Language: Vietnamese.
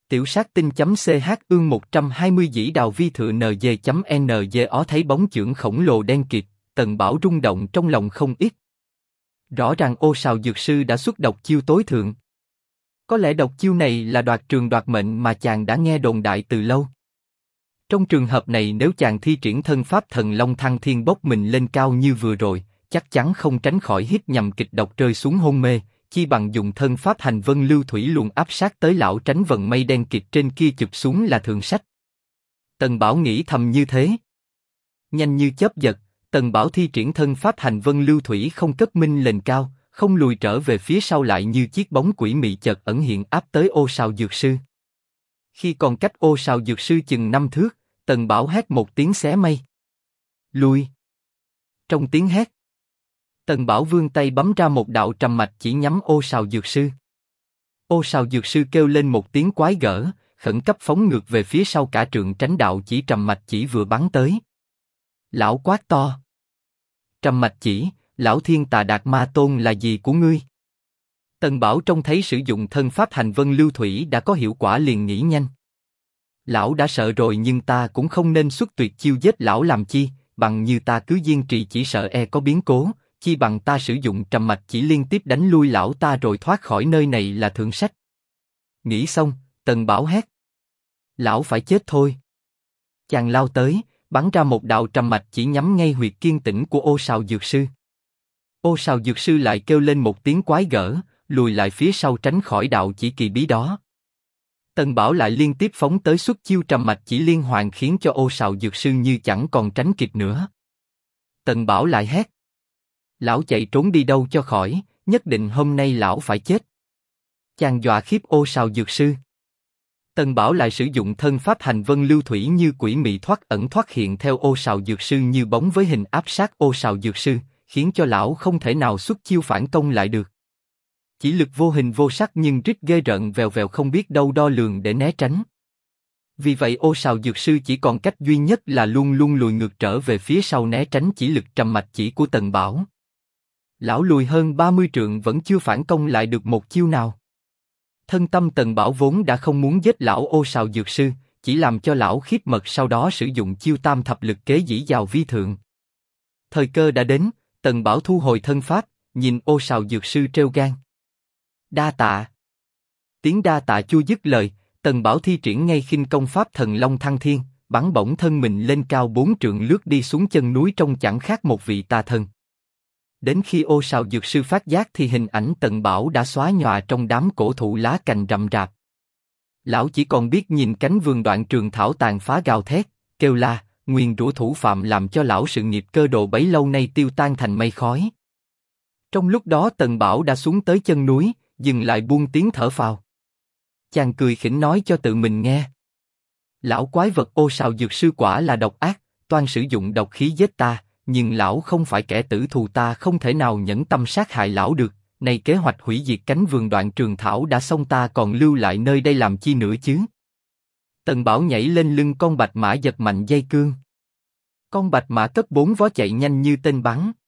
Tiểu sát tinh.ch ương 120 dĩ đào vi thự NG.NG ó thấy bóng chưởng khổng lồ đen kịt, Tần Bảo rung động trong lòng không ít. Rõ ràng Ô Sào dược sư đã xuất độc chiêu tối thượng. Có lẽ độc chiêu này là đoạt trường đoạt mệnh mà chàng đã nghe đồn đại từ lâu. Trong trường hợp này nếu chàng thi triển thân pháp thần long thăng thiên bốc mình lên cao như vừa rồi, chắc chắn không tránh khỏi hít nhầm kịch độc rơi xuống hôn mê, chi bằng dùng thân pháp hành vân lưu thủy luồn áp sát tới lão tránh vận mây đen kịt trên kia chụp xuống là thượng sách. Tần Bảo nghĩ thầm như thế. Nhanh như chớp giật, Tần Bảo thi triển thân pháp hành vân lưu thủy không cất minh lên cao, không lùi trở về phía sau lại như chiếc bóng quỷ mị chợt ẩn hiện áp tới Ô Sào dược sư. Khi còn cách Ô Sào dược sư chừng 5 thước, Tần Bảo hét một tiếng xé mây. Lui! Trong tiếng hét, Tần Bảo vươn tay bấm ra một đạo trầm mạch chỉ nhắm Ô Sào dược sư. Ô Sào dược sư kêu lên một tiếng quái gở, khẩn cấp phóng ngược về phía sau cả trượng tránh đạo chỉ trầm mạch chỉ vừa bắn tới. Lão quát to. Trầm mạch chỉ, lão Thiên Tà Đạt Ma Tôn là gì của ngươi? Tần Bảo trông thấy sử dụng thân pháp hành vân lưu thủy đã có hiệu quả liền nghĩ nhanh. Lão đã sợ rồi nhưng ta cũng không nên xuất tuyệt chiêu giết lão làm chi, bằng như ta cứ kiên trì chỉ sợ có biến cố, chi bằng ta sử dụng trầm mạch chỉ liên tiếp đánh lui lão ta rồi thoát khỏi nơi này là thượng sách. Nghĩ xong, Tần Bảo hét. Lão phải chết thôi. Chàng lao tới, bắn ra một đạo trầm mạch chỉ nhắm ngay huyệt kiên tĩnh của Ô Sào dược sư. Ô Sào dược sư lại kêu lên một tiếng quái gở, lùi lại phía sau tránh khỏi đạo chỉ kỳ bí đó. Tần Bảo lại liên tiếp phóng tới xuất chiêu trầm mạch chỉ liên hoàn khiến cho Ô Sào dược sư như chẳng còn tránh kịp nữa. Tần Bảo lại hét. Lão chạy trốn đi đâu cho khỏi, nhất định hôm nay lão phải chết. Chàng dọa khiếp Ô Sào dược sư. Tần Bảo lại sử dụng thân pháp hành vân lưu thủy như quỷ mị thoát ẩn thoát hiện theo Ô Sào dược sư như bóng với hình áp sát Ô Sào dược sư, khiến cho lão không thể nào xuất chiêu phản công lại được. Chỉ lực vô hình vô sắc nhưng rít ghê rợn vèo vèo không biết đâu đo lường để né tránh. Vì vậy Ô Sào dược sư chỉ còn cách duy nhất là luôn luôn lùi ngược trở về phía sau né tránh chỉ lực trầm mạch chỉ của Tần Bảo. Lão lùi hơn 30 trượng vẫn chưa phản công lại được một chiêu nào. Thân tâm Tần Bảo vốn đã không muốn giết lão Ô Sào dược sư, chỉ làm cho lão khiếp mật sau đó sử dụng chiêu tam thập lực kế dĩ dào vi thượng. Thời cơ đã đến, Tần Bảo thu hồi thân pháp, nhìn Ô Sào dược sư trêu gan. Đa tạ. Tiếng đa tạ chưa dứt lời, Tần Bảo thi triển ngay khinh công pháp thần long thăng thiên, bắn bổng thân mình lên cao 4 trượng lướt đi xuống chân núi trông chẳng khác một vị tà thần. Đến khi Ô Sào dược sư phát giác thì hình ảnh Tần Bảo đã xóa nhòa trong đám cổ thụ lá cành rậm rạp. Lão chỉ còn biết nhìn cánh vườn đoạn trường thảo tàn phá gào thét, kêu la, nguyền rủa thủ phạm làm cho lão sự nghiệp cơ đồ bấy lâu nay tiêu tan thành mây khói. Trong lúc đó Tần Bảo đã xuống tới chân núi, dừng lại buông tiếng thở phào. Chàng cười khỉnh nói cho tự mình nghe. Lão quái vật Ô Sào dược sư quả là độc ác, toan sử dụng độc khí giết ta, nhưng lão không phải kẻ tử thù ta không thể nào nhẫn tâm sát hại lão được. Này kế hoạch hủy diệt cánh vườn đoạn trường thảo đã xong ta còn lưu lại nơi đây làm chi nữa chứ? Tần Bảo nhảy lên lưng con bạch mã giật mạnh dây cương. Con bạch mã cất 4 vó chạy nhanh như tên bắn.